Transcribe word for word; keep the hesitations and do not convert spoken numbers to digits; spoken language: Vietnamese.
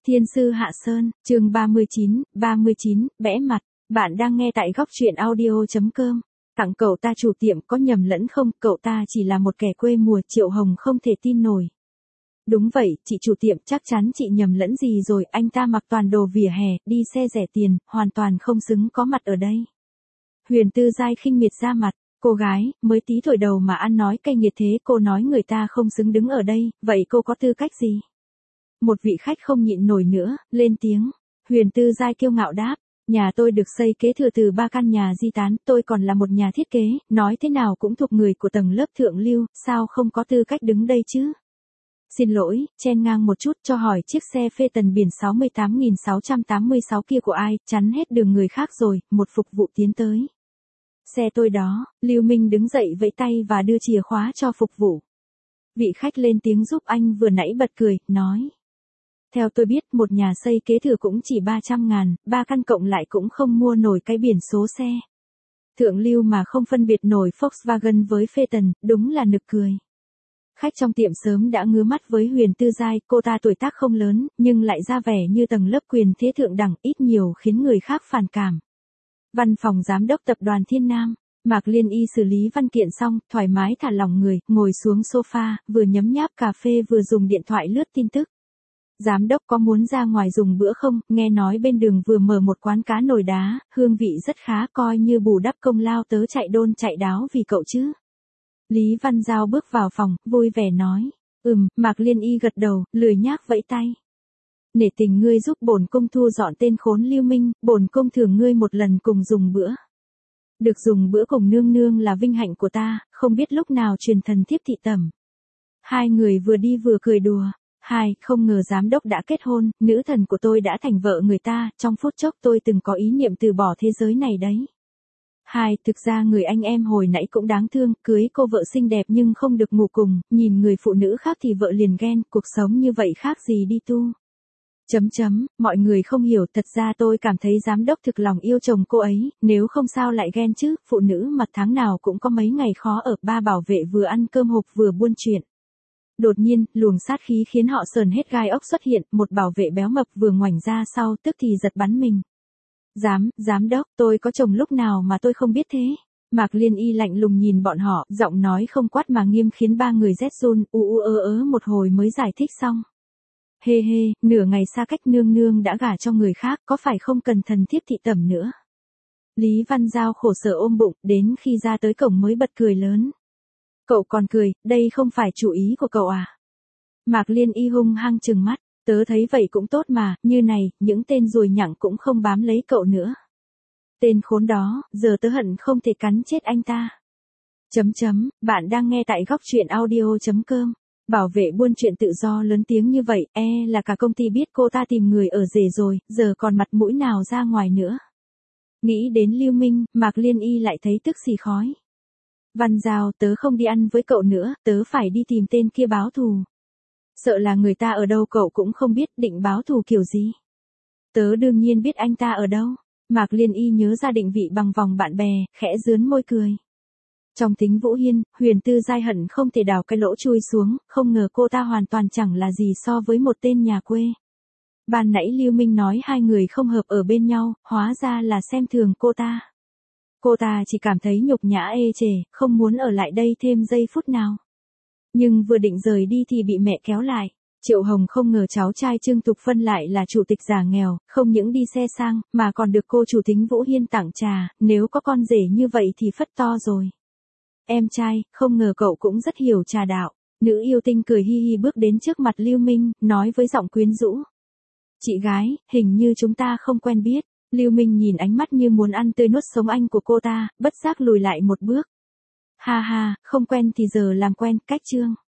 Thiên sư Hạ Sơn, chương ba mươi chín, ba mươi chín, bẽ mặt, bạn đang nghe tại góc truyện audio.com. Tặng cậu ta chủ tiệm có nhầm lẫn không, cậu ta chỉ là một kẻ quê mùa, Triệu Hồng không thể tin nổi. Đúng vậy, chị chủ tiệm, chắc chắn chị nhầm lẫn gì rồi, anh ta mặc toàn đồ vỉa hè, đi xe rẻ tiền, hoàn toàn không xứng có mặt ở đây. Huyền Tư Giai khinh miệt ra mặt, cô gái, mới tí tuổi đầu mà ăn nói cay nghiệt thế, cô nói người ta không xứng đứng ở đây, vậy cô có tư cách gì? Một vị khách không nhịn nổi nữa, lên tiếng. Huyền Tư Giai kiêu ngạo đáp, nhà tôi được xây kế thừa từ ba căn nhà di tán, tôi còn là một nhà thiết kế, nói thế nào cũng thuộc người của tầng lớp thượng lưu, sao không có tư cách đứng đây chứ? Xin lỗi, chen ngang một chút cho hỏi chiếc xe phê tần biển sáu mươi tám nghìn sáu trăm tám mươi sáu kia của ai, chắn hết đường người khác rồi, một phục vụ tiến tới. Xe tôi đó, Lưu Minh đứng dậy vẫy tay và đưa chìa khóa cho phục vụ. Vị khách lên tiếng giúp anh vừa nãy bật cười, nói. Theo tôi biết, một nhà xây kế thừa cũng chỉ ba trăm ngàn, ba căn cộng lại cũng không mua nổi cái biển số xe. Thượng lưu mà không phân biệt nổi Volkswagen với Phaeton, đúng là nực cười. Khách trong tiệm sớm đã ngứa mắt với Huyền Tư Giai, cô ta tuổi tác không lớn, nhưng lại ra vẻ như tầng lớp quyền thế thượng đẳng, ít nhiều khiến người khác phản cảm. Văn phòng giám đốc tập đoàn Thiên Nam, Mạc Liên Y xử lý văn kiện xong, thoải mái thả lỏng người, ngồi xuống sofa, vừa nhấm nháp cà phê vừa dùng điện thoại lướt tin tức. Giám đốc có muốn ra ngoài dùng bữa không, nghe nói bên đường vừa mở một quán cá nồi đá, hương vị rất khá, coi như bù đắp công lao tớ chạy đôn chạy đáo vì cậu chứ. Lý Văn Giao bước vào phòng, vui vẻ nói, ừm, Mạc Liên Y gật đầu, lười nhác vẫy tay. Nể tình ngươi giúp bổn cung thu dọn tên khốn Lưu Minh, bổn cung thưởng ngươi một lần cùng dùng bữa. Được dùng bữa cùng nương nương là vinh hạnh của ta, không biết lúc nào truyền thần thiếp thị tẩm. Hai người vừa đi vừa cười đùa. Hai, không ngờ giám đốc đã kết hôn, nữ thần của tôi đã thành vợ người ta, trong phút chốc tôi từng có ý niệm từ bỏ thế giới này đấy. Hai, thực ra người anh em hồi nãy cũng đáng thương, cưới cô vợ xinh đẹp nhưng không được ngủ cùng, nhìn người phụ nữ khác thì vợ liền ghen, cuộc sống như vậy khác gì đi tu. Chấm chấm, mọi người không hiểu, thật ra tôi cảm thấy giám đốc thực lòng yêu chồng cô ấy, nếu không sao lại ghen chứ, phụ nữ mặt tháng nào cũng có mấy ngày khó ở, ba bảo vệ vừa ăn cơm hộp vừa buôn chuyện. Đột nhiên, luồng sát khí khiến họ sờn hết gai ốc xuất hiện, một bảo vệ béo mập vừa ngoảnh ra sau, tức thì giật bắn mình. Giám, giám đốc, tôi có chồng lúc nào mà tôi không biết thế. Mạc Liên Y lạnh lùng nhìn bọn họ, giọng nói không quát mà nghiêm khiến ba người rét run, u u ớ ớ một hồi mới giải thích xong. Hê hê, nửa ngày xa cách nương nương đã gả cho người khác, có phải không cần thần thiếp thị tẩm nữa. Lý Văn Giao khổ sở ôm bụng, đến khi ra tới cổng mới bật cười lớn. Cậu còn cười, đây không phải chủ ý của cậu à? Mạc Liên Y hung hăng trừng mắt, tớ thấy vậy cũng tốt mà, như này, những tên ruồi nhặng cũng không bám lấy cậu nữa. Tên khốn đó, giờ tớ hận không thể cắn chết anh ta. Chấm chấm, bạn đang nghe tại góc truyện audio.com. Bảo vệ buôn chuyện tự do lớn tiếng như vậy, e là cả công ty biết cô ta tìm người ở rể rồi, giờ còn mặt mũi nào ra ngoài nữa. Nghĩ đến Lưu Minh, Mạc Liên Y lại thấy tức xì khói. Văn Giao, tớ không đi ăn với cậu nữa, tớ phải đi tìm tên kia báo thù. Sợ là người ta ở đâu cậu cũng không biết, định báo thù kiểu gì. Tớ đương nhiên biết anh ta ở đâu. Mạc Liên Y nhớ ra định vị bằng vòng bạn bè, khẽ dướn môi cười. Trong Tính Vũ Hiên, Huyền Tư Giai hận không thể đào cái lỗ chui xuống, không ngờ cô ta hoàn toàn chẳng là gì so với một tên nhà quê. Ban nãy Lưu Minh nói hai người không hợp ở bên nhau, hóa ra là xem thường cô ta. Cô ta chỉ cảm thấy nhục nhã ê chề, không muốn ở lại đây thêm giây phút nào. Nhưng vừa định rời đi thì bị mẹ kéo lại. Triệu Hồng không ngờ cháu trai Trương Tục Phân lại là chủ tịch già nghèo, không những đi xe sang, mà còn được cô chủ Tính Vũ Hiên tặng trà, nếu có con rể như vậy thì phất to rồi. Em trai, không ngờ cậu cũng rất hiểu trà đạo. Nữ yêu tinh cười hi hi bước đến trước mặt Lưu Minh, nói với giọng quyến rũ. Chị gái, hình như chúng ta không quen biết. Lưu Minh nhìn ánh mắt như muốn ăn tươi nuốt sống anh của cô ta, bất giác lùi lại một bước. Ha ha, không quen thì giờ làm quen, cách chương.